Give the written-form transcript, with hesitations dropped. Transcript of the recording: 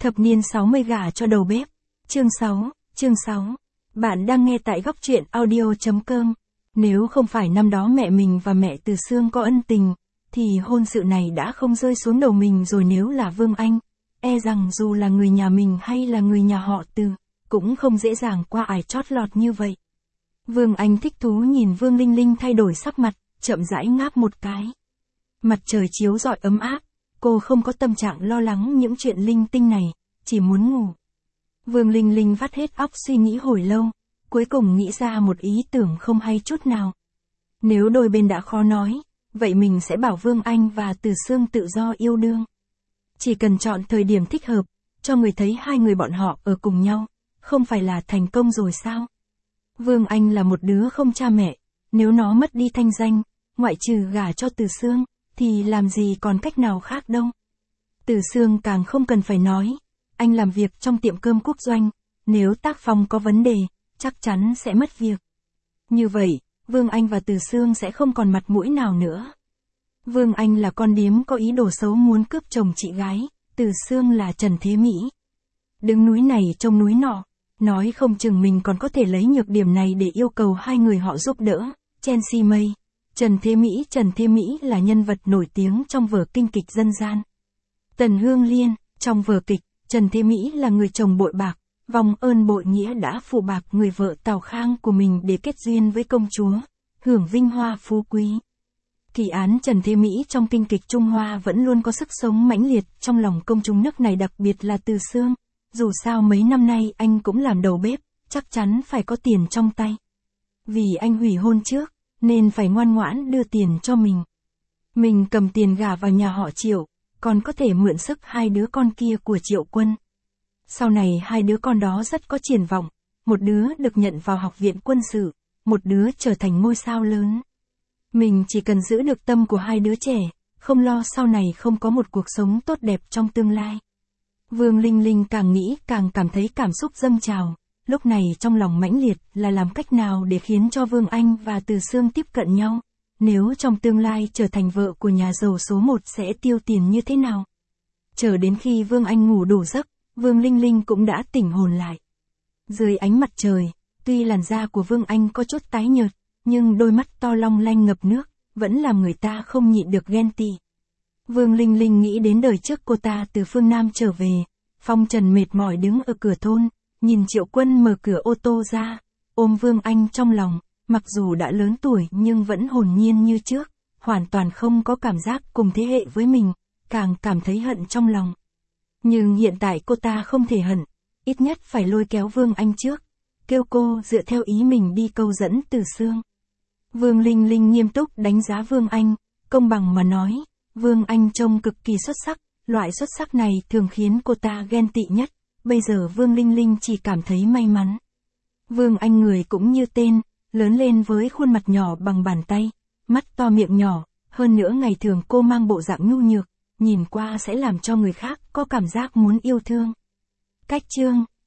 Thập niên 60 gả cho đầu bếp. Chương 6. Bạn đang nghe tại góc truyện audio.com. Nếu không phải năm đó mẹ mình và mẹ Từ Sương có ân tình, thì hôn sự này đã không rơi xuống đầu mình rồi. Nếu là Vương Anh, e rằng dù là người nhà mình hay là người nhà họ Từ, cũng không dễ dàng qua ải chót lọt như vậy. Vương Anh thích thú nhìn Vương Linh Linh thay đổi sắc mặt, chậm rãi ngáp một cái. Mặt trời chiếu rọi ấm áp, cô không có tâm trạng lo lắng những chuyện linh tinh này, chỉ muốn ngủ. Vương Linh Linh vắt hết óc suy nghĩ hồi lâu, cuối cùng nghĩ ra một ý tưởng không hay chút nào. Nếu đôi bên đã khó nói, vậy mình sẽ bảo Vương Anh và Từ Sương tự do yêu đương. Chỉ cần chọn thời điểm thích hợp, cho người thấy hai người bọn họ ở cùng nhau, không phải là thành công rồi sao? Vương Anh là một đứa không cha mẹ, nếu nó mất đi thanh danh, ngoại trừ gả cho Từ Sương, thì làm gì còn cách nào khác đâu. Từ Sương càng không cần phải nói, anh làm việc trong tiệm cơm quốc doanh, nếu tác phong có vấn đề, chắc chắn sẽ mất việc. Như vậy, Vương Anh và Từ Sương sẽ không còn mặt mũi nào nữa. Vương Anh là con điếm có ý đồ xấu muốn cướp chồng chị gái, Từ Sương là Trần Thế Mỹ. Đứng núi này trông núi nọ, nói không chừng mình còn có thể lấy nhược điểm này để yêu cầu hai người họ giúp đỡ. Chelsea May, Trần Thế Mỹ là nhân vật nổi tiếng trong vở kinh kịch dân gian. Tần Hương Liên, trong vở kịch, Trần Thế Mỹ là người chồng bội bạc, vong ơn bội nghĩa đã phụ bạc người vợ Tào Khang của mình để kết duyên với công chúa, hưởng vinh hoa phú quý. Kỳ án Trần Thế Mỹ trong kinh kịch Trung Hoa vẫn luôn có sức sống mãnh liệt trong lòng công chúng nước này, đặc biệt là Từ Sương. Dù sao mấy năm nay anh cũng làm đầu bếp, chắc chắn phải có tiền trong tay. Vì anh hủy hôn trước, nên phải ngoan ngoãn đưa tiền cho mình. Mình cầm tiền gả vào nhà họ Triệu, còn có thể mượn sức hai đứa con kia của Triệu Quân. Sau này hai đứa con đó rất có triển vọng, một đứa được nhận vào học viện quân sự, một đứa trở thành ngôi sao lớn. Mình chỉ cần giữ được tâm của hai đứa trẻ, không lo sau này không có một cuộc sống tốt đẹp trong tương lai. Vương Linh Linh càng nghĩ càng cảm thấy cảm xúc dâng trào, lúc này trong lòng mãnh liệt là làm cách nào để khiến cho Vương Anh và Từ Sương tiếp cận nhau, nếu trong tương lai trở thành vợ của nhà giàu số 1 sẽ tiêu tiền như thế nào. Chờ đến khi Vương Anh ngủ đủ giấc, Vương Linh Linh cũng đã tỉnh hồn lại. Dưới ánh mặt trời, tuy làn da của Vương Anh có chút tái nhợt, nhưng đôi mắt to long lanh ngập nước, vẫn làm người ta không nhịn được ghen tị. Vương Linh Linh nghĩ đến đời trước cô ta từ phương Nam trở về, phong trần mệt mỏi đứng ở cửa thôn, nhìn Triệu Quân mở cửa ô tô ra, ôm Vương Anh trong lòng, mặc dù đã lớn tuổi nhưng vẫn hồn nhiên như trước, hoàn toàn không có cảm giác cùng thế hệ với mình, càng cảm thấy hận trong lòng. Nhưng hiện tại cô ta không thể hận, ít nhất phải lôi kéo Vương Anh trước, kêu cô dựa theo ý mình đi câu dẫn Từ Sương. Vương Linh Linh nghiêm túc đánh giá Vương Anh, công bằng mà nói, Vương Anh trông cực kỳ xuất sắc, loại xuất sắc này thường khiến cô ta ghen tị nhất, bây giờ Vương Linh Linh chỉ cảm thấy may mắn. Vương Anh người cũng như tên, lớn lên với khuôn mặt nhỏ bằng bàn tay, mắt to miệng nhỏ, hơn nữa ngày thường cô mang bộ dạng nhu nhược, nhìn qua sẽ làm cho người khác có cảm giác muốn yêu thương. Cách chương